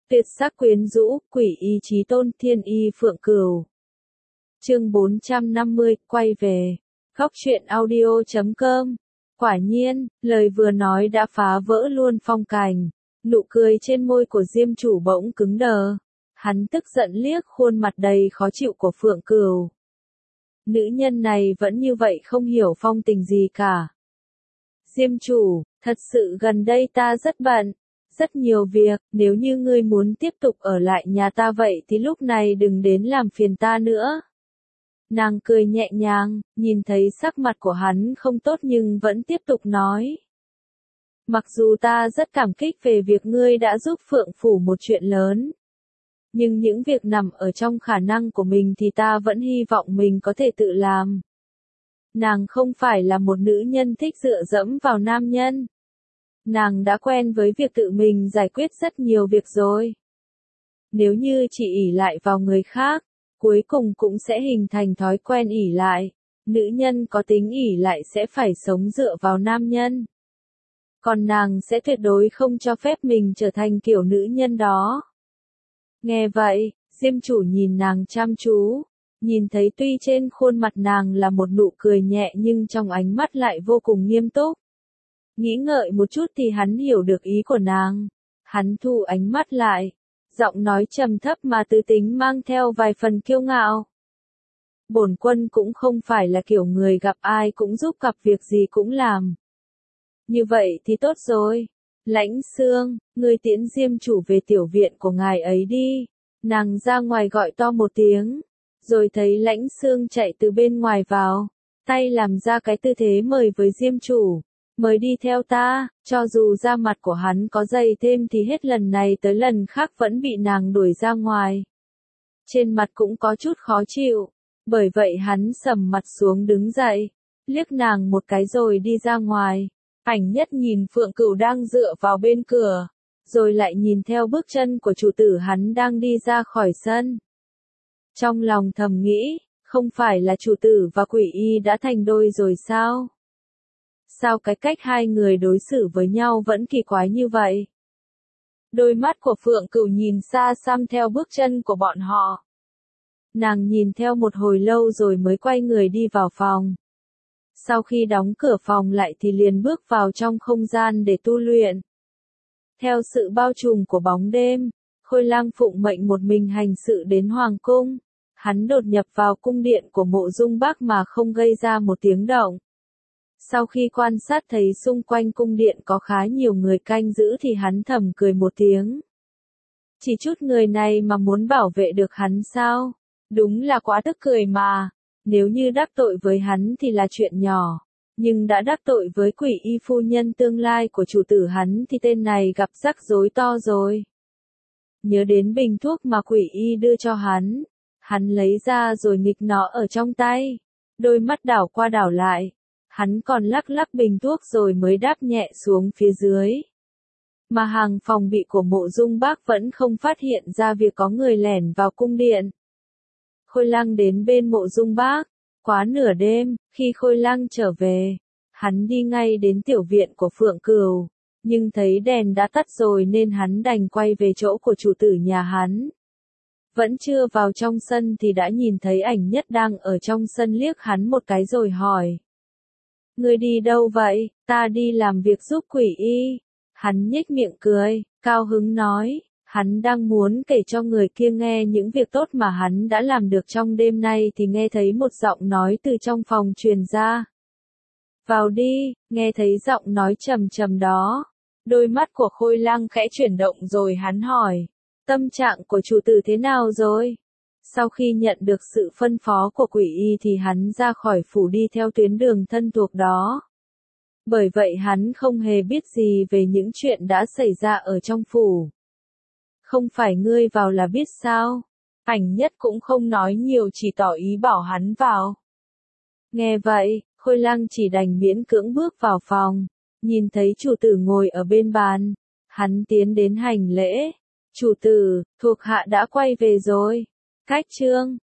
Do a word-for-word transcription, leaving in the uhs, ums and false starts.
Tuyệt sắc quyến rũ, quỷ y chí tôn, thiên y phượng cửu. Chương bốn trăm năm mươi, quay về. Góc truyện audio chấm com. Quả nhiên, lời vừa nói đã phá vỡ luôn phong cảnh. Nụ cười trên môi của Diêm chủ bỗng cứng đờ. Hắn tức giận liếc khuôn mặt đầy khó chịu của Phượng Cửu. Nữ nhân này vẫn như vậy, không hiểu phong tình gì cả. Diêm chủ, thật sự gần đây ta rất bận, rất nhiều việc, nếu như ngươi muốn tiếp tục ở lại nhà ta vậy thì lúc này đừng đến làm phiền ta nữa. Nàng cười nhẹ nhàng, nhìn thấy sắc mặt của hắn không tốt nhưng vẫn tiếp tục nói. Mặc dù ta rất cảm kích về việc ngươi đã giúp Phượng Phủ một chuyện lớn, nhưng những việc nằm ở trong khả năng của mình thì ta vẫn hy vọng mình có thể tự làm. Nàng không phải là một nữ nhân thích dựa dẫm vào nam nhân. Nàng đã quen với việc tự mình giải quyết rất nhiều việc rồi. Nếu như chỉ ỷ lại vào người khác, cuối cùng cũng sẽ hình thành thói quen ỷ lại. Nữ nhân có tính ỷ lại sẽ phải sống dựa vào nam nhân. Còn nàng sẽ tuyệt đối không cho phép mình trở thành kiểu nữ nhân đó. Nghe vậy, Diêm chủ nhìn nàng chăm chú, nhìn thấy tuy trên khuôn mặt nàng là một nụ cười nhẹ nhưng trong ánh mắt lại vô cùng nghiêm túc. Nghĩ ngợi một chút thì hắn hiểu được ý của nàng. Hắn thu ánh mắt lại, giọng nói trầm thấp mà tư tính mang theo vài phần kiêu ngạo. Bổn quân cũng không phải là kiểu người gặp ai cũng giúp, gặp việc gì cũng làm. Như vậy thì tốt rồi. Lãnh Xương, ngươi tiễn Diêm chủ về tiểu viện của ngài ấy đi. Nàng ra ngoài gọi to một tiếng, rồi thấy Lãnh Xương chạy từ bên ngoài vào, tay làm ra cái tư thế mời với Diêm chủ. Mời đi theo ta, cho dù da mặt của hắn có dày thêm thì hết lần này tới lần khác vẫn bị nàng đuổi ra ngoài. Trên mặt cũng có chút khó chịu, bởi vậy hắn sầm mặt xuống đứng dậy, liếc nàng một cái rồi đi ra ngoài. Ảnh nhất nhìn Phượng Cửu đang dựa vào bên cửa, rồi lại nhìn theo bước chân của chủ tử hắn đang đi ra khỏi sân. Trong lòng thầm nghĩ, không phải là chủ tử và quỷ y đã thành đôi rồi sao? Sao cái cách hai người đối xử với nhau vẫn kỳ quái như vậy? Đôi mắt của Phượng Cửu nhìn xa xăm theo bước chân của bọn họ. Nàng nhìn theo một hồi lâu rồi mới quay người đi vào phòng. Sau khi đóng cửa phòng lại thì liền bước vào trong không gian để tu luyện. Theo sự bao trùm của bóng đêm, Khôi Lang phụng mệnh một mình hành sự đến Hoàng cung. Hắn đột nhập vào cung điện của Mộ Dung Bác mà không gây ra một tiếng động. Sau khi quan sát thấy xung quanh cung điện có khá nhiều người canh giữ thì hắn thầm cười một tiếng. Chỉ chút người này mà muốn bảo vệ được hắn sao? Đúng là quá tức cười mà. Nếu như đắc tội với hắn thì là chuyện nhỏ, nhưng đã đắc tội với quỷ y phu nhân tương lai của chủ tử hắn thì tên này gặp rắc rối to rồi. Nhớ đến bình thuốc mà quỷ y đưa cho hắn, hắn lấy ra rồi nghịch nó ở trong tay, đôi mắt đảo qua đảo lại, hắn còn lắc lắc bình thuốc rồi mới đáp nhẹ xuống phía dưới. Mà hàng phòng bị của Mộ Dung Bác vẫn không phát hiện ra việc có người lẻn vào cung điện. Khôi Lang đến bên Mộ Dung Bác, quá nửa đêm, khi Khôi Lang trở về, hắn đi ngay đến tiểu viện của Phượng Cửu, nhưng thấy đèn đã tắt rồi nên hắn đành quay về chỗ của chủ tử nhà hắn. Vẫn chưa vào trong sân thì đã nhìn thấy Ảnh Nhất đang ở trong sân liếc hắn một cái rồi hỏi. Ngươi đi đâu vậy? Ta đi làm việc giúp quỷ y. Hắn nhếch miệng cười, cao hứng nói. Hắn đang muốn kể cho người kia nghe những việc tốt mà hắn đã làm được trong đêm nay thì nghe thấy một giọng nói từ trong phòng truyền ra. Vào đi, nghe thấy giọng nói trầm trầm đó. Đôi mắt của Khôi Lang khẽ chuyển động rồi hắn hỏi. Tâm trạng của chủ tử thế nào rồi? Sau khi nhận được sự phân phó của quỷ y thì hắn ra khỏi phủ đi theo tuyến đường thân thuộc đó. Bởi vậy hắn không hề biết gì về những chuyện đã xảy ra ở trong phủ. Không phải ngươi vào là biết sao? Ảnh Nhất cũng không nói nhiều chỉ tỏ ý bảo hắn vào. Nghe vậy, Khôi Lang chỉ đành miễn cưỡng bước vào phòng, nhìn thấy chủ tử ngồi ở bên bàn, hắn tiến đến hành lễ. Chủ tử, thuộc hạ đã quay về rồi. Cách chương